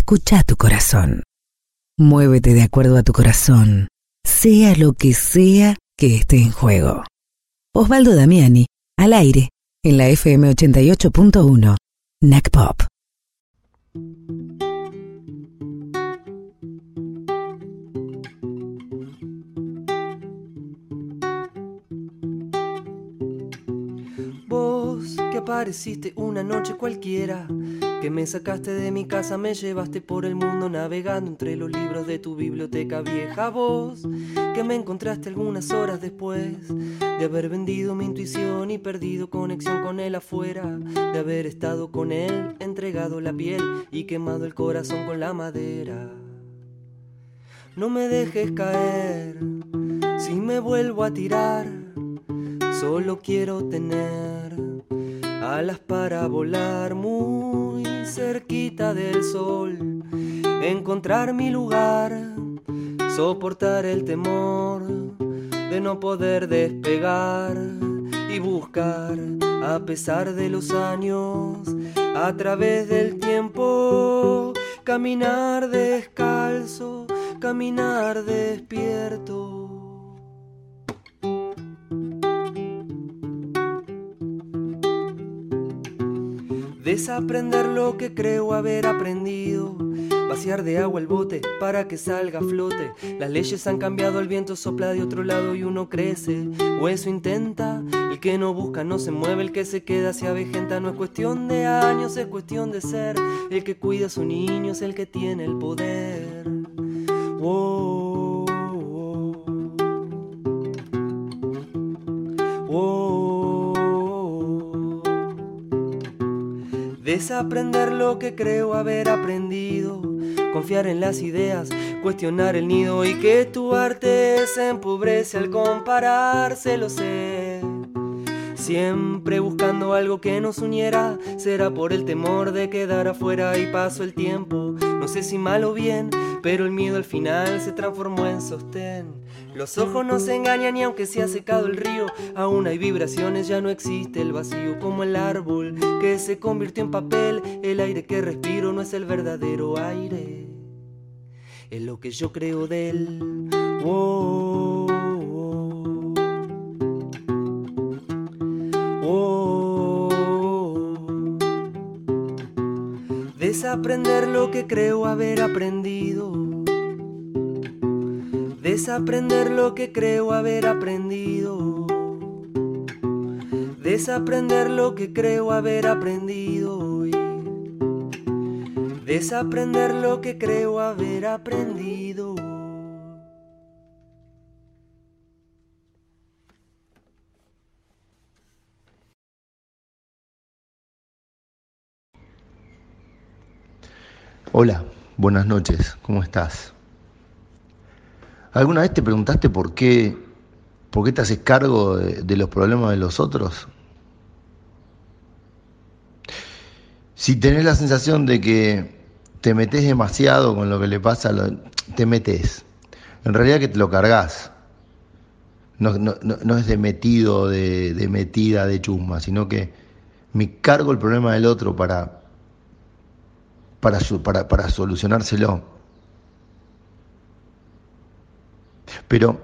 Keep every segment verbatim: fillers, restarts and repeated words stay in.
Escucha tu corazón. Muévete de acuerdo a tu corazón, sea lo que sea que esté en juego. Osvaldo Damiani, al aire, en la F M ochenta y ocho punto uno, N A C Pop. Vos que apareciste una noche cualquiera, que me sacaste de mi casa, me llevaste por el mundo navegando entre los libros de tu biblioteca vieja. Vos que me encontraste algunas horas después de haber vendido mi intuición y perdido conexión con él afuera, de haber estado con él, entregado la piel y quemado el corazón con la madera. No me dejes caer, si me vuelvo a tirar, solo quiero tener alas para volar muy cerquita del sol, encontrar mi lugar, soportar el temor de no poder despegar y buscar, a pesar de los años, a través del tiempo, caminar descalzo, caminar despierto. Desaprender lo que creo haber aprendido, vaciar de agua el bote para que salga a flote. Las leyes han cambiado, el viento sopla de otro lado y uno crece, o eso intenta. El que no busca no se mueve, el que se queda se avejenta. No es cuestión de años, es cuestión de ser. El que cuida a su niño es el que tiene el poder. Wow, wow, wow. Desaprender lo que creo haber aprendido, confiar en las ideas, cuestionar el nido, y que tu arte se empobrece al compararse, lo sé. Siempre buscando algo que nos uniera, será por el temor de quedar afuera. Y pasó el tiempo, no sé si mal o bien, pero el miedo al final se transformó en sostén. Los ojos no se engañan y aunque se ha secado el río, aún hay vibraciones, ya no existe el vacío. Como el árbol que se convirtió en papel, el aire que respiro no es el verdadero aire, es lo que yo creo de él. Wow, wow, wow. Desaprender lo que creo haber aprendido, desaprender lo que creo haber aprendido, desaprender lo que creo haber aprendido, y desaprender lo que creo haber aprendido. Hola, buenas noches, ¿cómo estás? ¿Alguna vez te preguntaste por qué, por qué te haces cargo de, de los problemas de los otros? Si tenés la sensación de que te metés demasiado con lo que le pasa, lo, te metés. En realidad que te lo cargas. No, no, no, no es de metido, de, de metida, de chusma, sino que me cargo el problema del otro para, para, para, para solucionárselo. Pero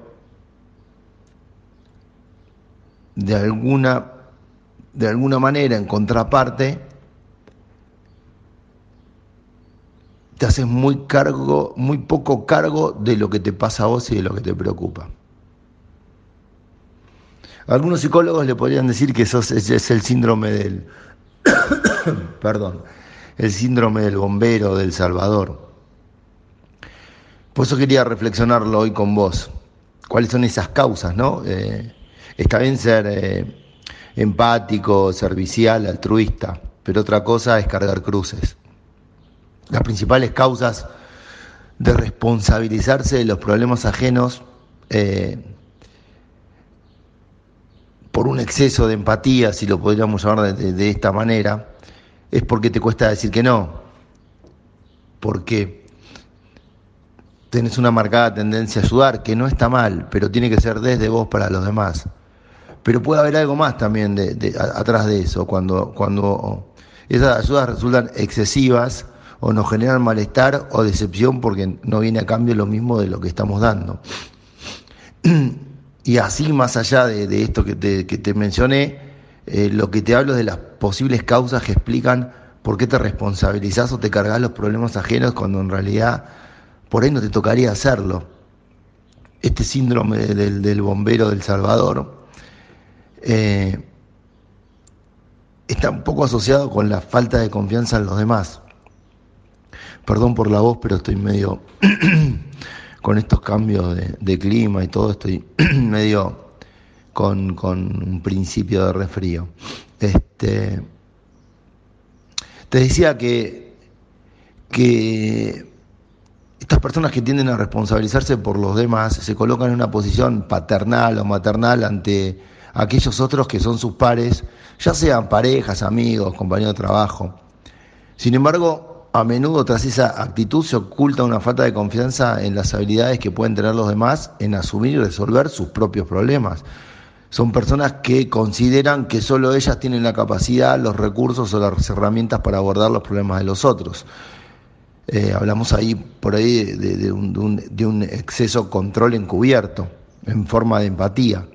de alguna, de alguna manera, en contraparte, te haces muy cargo, muy poco cargo de lo que te pasa a vos y de lo que te preocupa. Algunos psicólogos le podrían decir que eso es, es el síndrome del, perdón, el síndrome del bombero, del salvador. Por eso quería reflexionarlo hoy con vos. ¿Cuáles son esas causas, no? Eh, está bien ser eh, empático, servicial, altruista, pero otra cosa es cargar cruces. Las principales causas de responsabilizarse de los problemas ajenos eh, por un exceso de empatía, si lo podríamos llamar de, de esta manera, es porque te cuesta decir que no, porque tenés una marcada tendencia a ayudar, que no está mal, pero tiene que ser desde vos para los demás. Pero puede haber algo más también de, de, a, atrás de eso, cuando, cuando esas ayudas resultan excesivas o nos generan malestar o decepción porque no viene a cambio lo mismo de lo que estamos dando. Y así, más allá de, de esto que te, que te mencioné, eh, lo que te hablo es de las posibles causas que explican por qué te responsabilizás o te cargas los problemas ajenos cuando en realidad por ahí no te tocaría hacerlo. Este síndrome del, del bombero del Salvador eh, está un poco asociado con la falta de confianza en los demás. Perdón por la voz, pero estoy medio con estos cambios de, de clima y todo, estoy medio con, con un principio de resfrío. Este, te decía que, que estas personas que tienden a responsabilizarse por los demás se colocan en una posición paternal o maternal ante aquellos otros que son sus pares, ya sean parejas, amigos, compañeros de trabajo. Sin embargo, a menudo tras esa actitud se oculta una falta de confianza en las habilidades que pueden tener los demás en asumir y resolver sus propios problemas. Son personas que consideran que solo ellas tienen la capacidad, los recursos o las herramientas para abordar los problemas de los otros. Eh, hablamos ahí por ahí de, de, de, un, de, un, de un exceso control encubierto, en forma de empatía.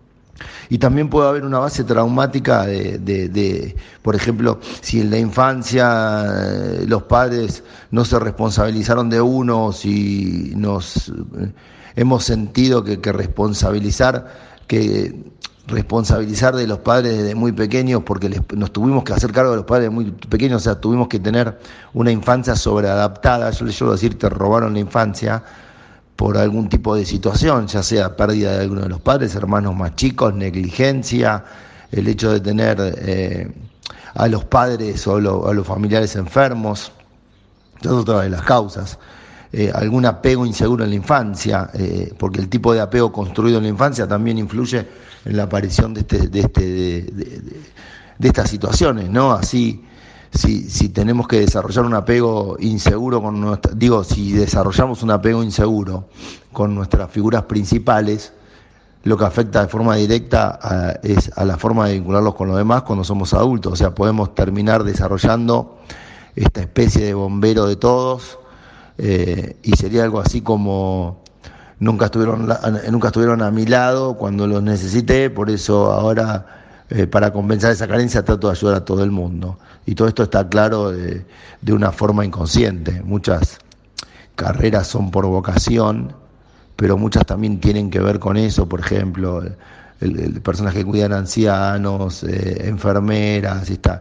Y también puede haber una base traumática de, de, de, por ejemplo, si en la infancia eh, los padres no se responsabilizaron de uno, si nos eh, hemos sentido que, que responsabilizar, que responsabilizar de los padres desde muy pequeños, porque les, nos tuvimos que hacer cargo de los padres muy pequeños, o sea, tuvimos que tener una infancia sobreadaptada. Yo les suelo decir, te robaron la infancia por algún tipo de situación, ya sea pérdida de alguno de los padres, hermanos más chicos, negligencia, el hecho de tener eh, a los padres o lo, a los familiares enfermos. Esa es otra de las causas. Eh, algún apego inseguro en la infancia, eh, porque el tipo de apego construido en la infancia también influye en la aparición de, este, de, este, de, de, de, de estas situaciones, ¿no? Así, si, si tenemos que desarrollar un apego inseguro con nuestra, digo, si desarrollamos un apego inseguro con nuestras figuras principales, lo que afecta de forma directa a, es a la forma de vincularlos con los demás cuando somos adultos. O sea, podemos terminar desarrollando esta especie de bombero de todos, eh, y sería algo así como nunca estuvieron, nunca estuvieron a mi lado cuando los necesité, por eso ahora eh, para compensar esa carencia trato de ayudar a todo el mundo. Y todo esto está claro de, de una forma inconsciente. Muchas carreras son por vocación, pero muchas también tienen que ver con eso. Por ejemplo, el, el, personas que cuidan ancianos, eh, enfermeras, esta,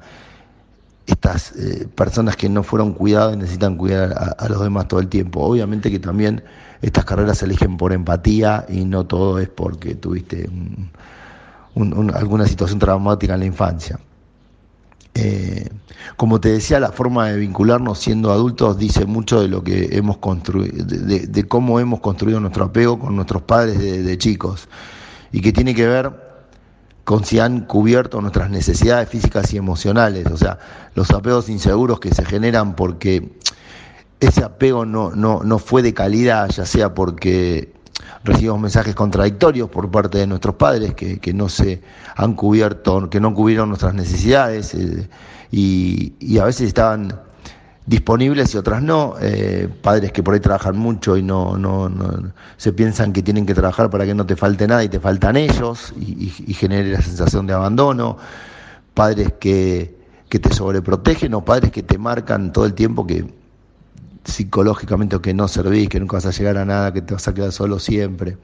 estas eh, personas que no fueron cuidadas y necesitan cuidar a, a los demás todo el tiempo. Obviamente que también estas carreras se eligen por empatía y no todo es porque tuviste un, un, un, alguna situación traumática en la infancia. Eh, como te decía, la forma de vincularnos siendo adultos dice mucho de lo que hemos construido, de, de, de cómo hemos construido nuestro apego con nuestros padres de, de chicos, y que tiene que ver con si han cubierto nuestras necesidades físicas y emocionales. O sea, los apegos inseguros que se generan porque ese apego no, no, no fue de calidad, ya sea porque recibimos mensajes contradictorios por parte de nuestros padres que, que no se han cubierto, que no cubrieron nuestras necesidades, eh, y, y a veces estaban disponibles y otras no, eh, padres que por ahí trabajan mucho y no, no, no se piensan que tienen que trabajar para que no te falte nada y te faltan ellos, y, y, y genere la sensación de abandono, padres que, que te sobreprotegen, o padres que te marcan todo el tiempo que psicológicamente o que no servís, que nunca vas a llegar a nada, que te vas a quedar solo siempre.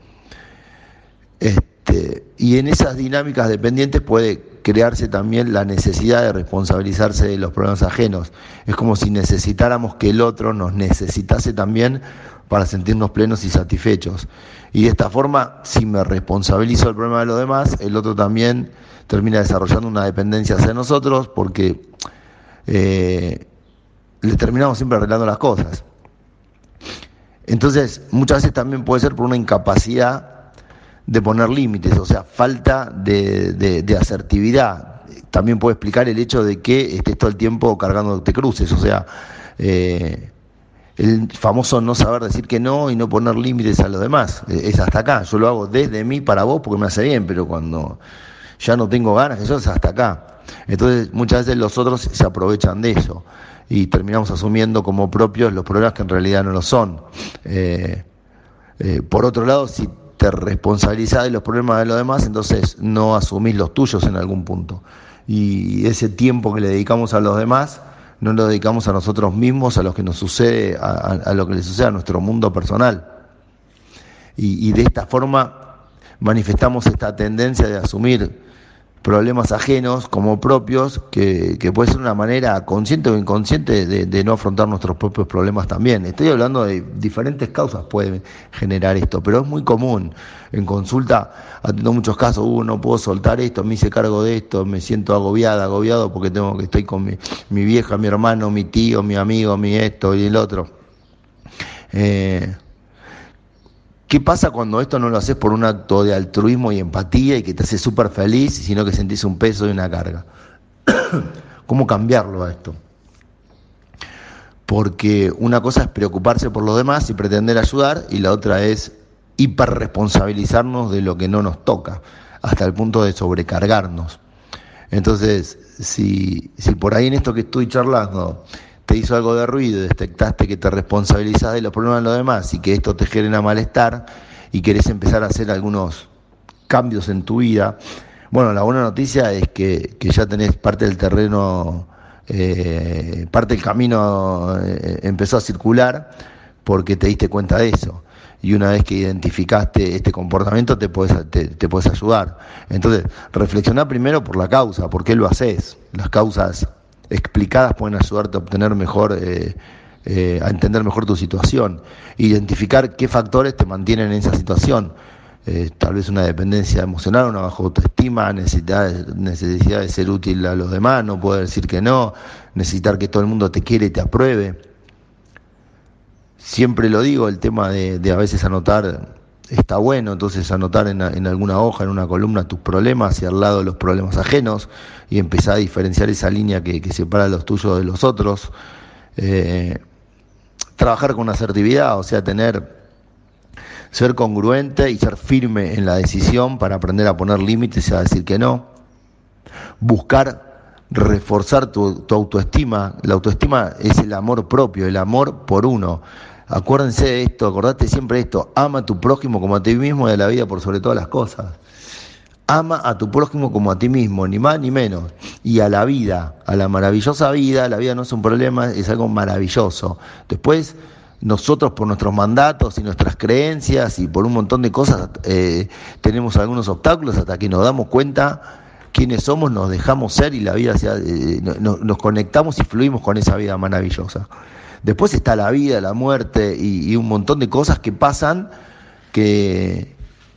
Este, y en esas dinámicas dependientes puede crearse también la necesidad de responsabilizarse de los problemas ajenos. Es como si necesitáramos que el otro nos necesitase también para sentirnos plenos y satisfechos. Y de esta forma, si me responsabilizo del problema de los demás, el otro también termina desarrollando una dependencia hacia nosotros, porque eh, le terminamos siempre arreglando las cosas. Entonces, muchas veces también puede ser por una incapacidad de poner límites, o sea, falta de, de, de asertividad. También puede explicar el hecho de que estés todo el tiempo cargándote cruces, o sea, eh, el famoso no saber decir que no y no poner límites a los demás. Es hasta acá, yo lo hago desde mí para vos porque me hace bien, pero cuando ya no tengo ganas, eso es hasta acá. Entonces, muchas veces los otros se aprovechan de eso. y terminamos asumiendo como propios los problemas que en realidad no lo son. Eh, eh, por otro lado, si te responsabilizás de los problemas de los demás, entonces no asumís los tuyos en algún punto. Y ese tiempo que le dedicamos a los demás, no lo dedicamos a nosotros mismos, a lo que nos sucede, a, a, a lo que le sucede a nuestro mundo personal. Y, y de esta forma manifestamos esta tendencia de asumir problemas ajenos como propios, que, que puede ser una manera consciente o inconsciente de, de no afrontar nuestros propios problemas también. Estoy hablando de diferentes causas pueden generar esto, pero es muy común. En consulta atiendo muchos casos, uh, no puedo soltar esto, me hice cargo de esto, me siento agobiada, agobiado porque tengo que estoy con mi, mi vieja, mi hermano, mi tío, mi amigo, mi esto y el otro. Eh, ¿Qué pasa cuando esto no lo haces por un acto de altruismo y empatía y que te hace súper feliz, sino que sentís un peso y una carga? ¿Cómo cambiarlo a esto? Porque una cosa es preocuparse por los demás y pretender ayudar, y la otra es hiperresponsabilizarnos de lo que no nos toca, hasta el punto de sobrecargarnos. Entonces, si, si por ahí en esto que estoy charlando te hizo algo de ruido y detectaste que te responsabilizás de los problemas de los demás y que esto te genera malestar y querés empezar a hacer algunos cambios en tu vida, bueno, la buena noticia es que, que ya tenés parte del terreno, eh, parte del camino eh, empezó a circular porque te diste cuenta de eso. Y una vez que identificaste este comportamiento te puedes te, te puedes ayudar. Entonces, reflexioná primero por la causa, por qué lo haces. Las causas explicadas pueden ayudarte a obtener mejor, eh, eh, a entender mejor tu situación, identificar qué factores te mantienen en esa situación, eh, tal vez una dependencia emocional, una baja autoestima, necesidad, necesidad de ser útil a los demás, no poder decir que no, necesitar que todo el mundo te quiere y te apruebe. Siempre lo digo, el tema de, de a veces anotar está bueno, entonces anotar en, en alguna hoja, en una columna, tus problemas y al lado los problemas ajenos, y empezar a diferenciar esa línea que, que separa los tuyos de los otros. Eh, trabajar con asertividad, o sea, tener, ser congruente y ser firme en la decisión para aprender a poner límites y a decir que no. Buscar reforzar tu, tu autoestima. La autoestima es el amor propio, el amor por uno. Acuérdense de esto, acordate siempre de esto: ama a tu prójimo como a ti mismo y a la vida por sobre todas las cosas. Ama a tu prójimo como a ti mismo, ni más ni menos. Y a la vida, a la maravillosa vida. La vida no es un problema, es algo maravilloso. Después, nosotros por nuestros mandatos y nuestras creencias y por un montón de cosas eh, tenemos algunos obstáculos hasta que nos damos cuenta quiénes somos, nos dejamos ser y la vida sea, eh, no, nos conectamos y fluimos con esa vida maravillosa. Después está la vida, la muerte y, y un montón de cosas que pasan que,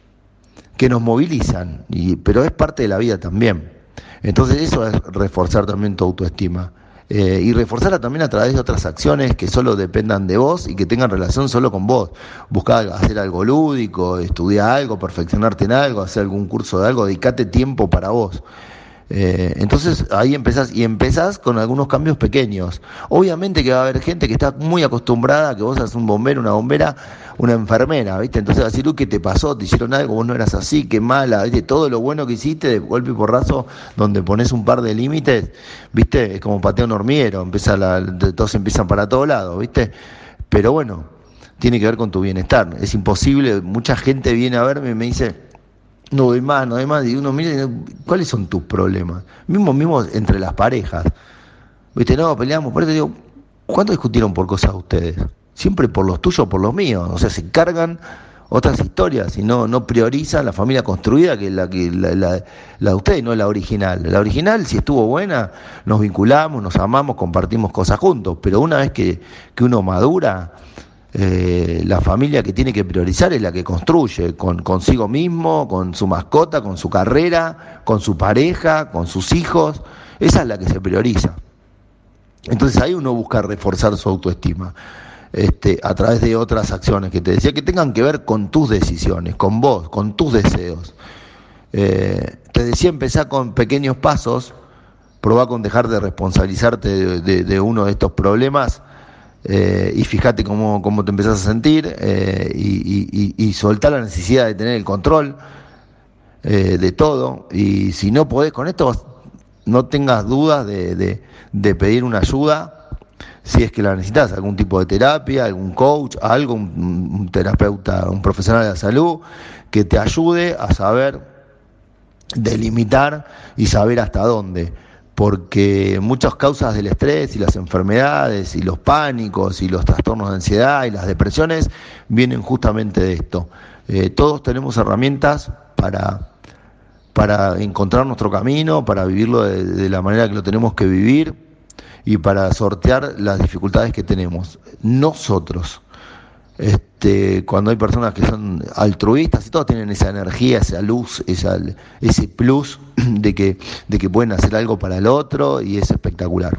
que nos movilizan, y, pero es parte de la vida también. Entonces eso es reforzar también tu autoestima. Eh, y reforzarla también a través de otras acciones que solo dependan de vos y que tengan relación solo con vos. Buscar hacer algo lúdico, estudiar algo, perfeccionarte en algo, hacer algún curso de algo, dedicate tiempo para vos. Eh, entonces ahí empezás, y empezás con algunos cambios pequeños. Obviamente que va a haber gente que está muy acostumbrada a que vos seas un bombero, una bombera, una enfermera, ¿viste? Entonces va a decir, uy, ¿qué te pasó? ¿Te hicieron algo? Vos no eras así, qué mala, ¿viste? Todo lo bueno que hiciste de golpe y porrazo, donde pones un par de límites, ¿viste? Es como patear un hormiguero, empieza la, todos empiezan para todos lados, ¿viste? Pero bueno, tiene que ver con tu bienestar. Es imposible, mucha gente viene a verme y me dice, no doy más, no doy más, y uno mira y dice, ¿cuáles son tus problemas? Mismo, mismo entre las parejas, ¿viste? No, peleamos, por eso digo, ¿cuánto discutieron por cosas ustedes? Siempre por los tuyos o por los míos, o sea, se cargan otras historias y no, no priorizan la familia construida, que es la, que, la, la, la de ustedes, no la original. La original, si estuvo buena, nos vinculamos, nos amamos, compartimos cosas juntos, pero una vez que, que uno madura, Eh, la familia que tiene que priorizar es la que construye, con consigo mismo, con su mascota, con su carrera, con su pareja, con sus hijos. Esa es la que se prioriza. Entonces ahí uno busca reforzar su autoestima, este, a través de otras acciones que te decía, que tengan que ver con tus decisiones, con vos, con tus deseos. Eh, te decía, empezar con pequeños pasos, probá con dejar de responsabilizarte de, de, de uno de estos problemas. Eh, y fíjate cómo, cómo te empezás a sentir, eh, y, y, y soltar la necesidad de tener el control eh, de todo. Y si no podés con esto, no tengas dudas de, de, de pedir una ayuda si es que la necesitas, algún tipo de terapia, algún coach, algo, un, un terapeuta, un profesional de la salud que te ayude a saber delimitar y saber hasta dónde, porque muchas causas del estrés y las enfermedades y los pánicos y los trastornos de ansiedad y las depresiones vienen justamente de esto. Eh, todos tenemos herramientas para, para encontrar nuestro camino, para vivirlo de, de la manera que lo tenemos que vivir y para sortear las dificultades que tenemos. Nosotros, este, cuando hay personas que son altruistas y todos tienen esa energía, esa luz, esa, ese plus de que, de que pueden hacer algo para el otro y es espectacular.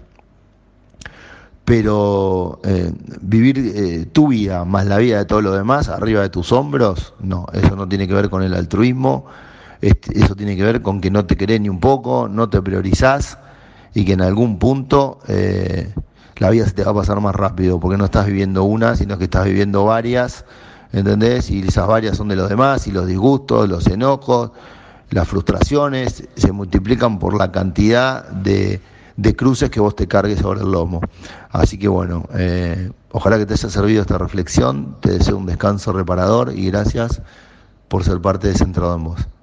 Pero eh, vivir eh, tu vida más la vida de todos los demás arriba de tus hombros, no, eso no tiene que ver con el altruismo, este, eso tiene que ver con que no te querés ni un poco, no te priorizás y que en algún punto eh, la vida se te va a pasar más rápido, porque no estás viviendo una, sino que estás viviendo varias, ¿entendés? Y esas varias son de los demás, y los disgustos, los enojos, las frustraciones, se multiplican por la cantidad de, de cruces que vos te cargues sobre el lomo. Así que bueno, eh, ojalá que te haya servido esta reflexión, te deseo un descanso reparador y gracias por ser parte de Centrado en Vos.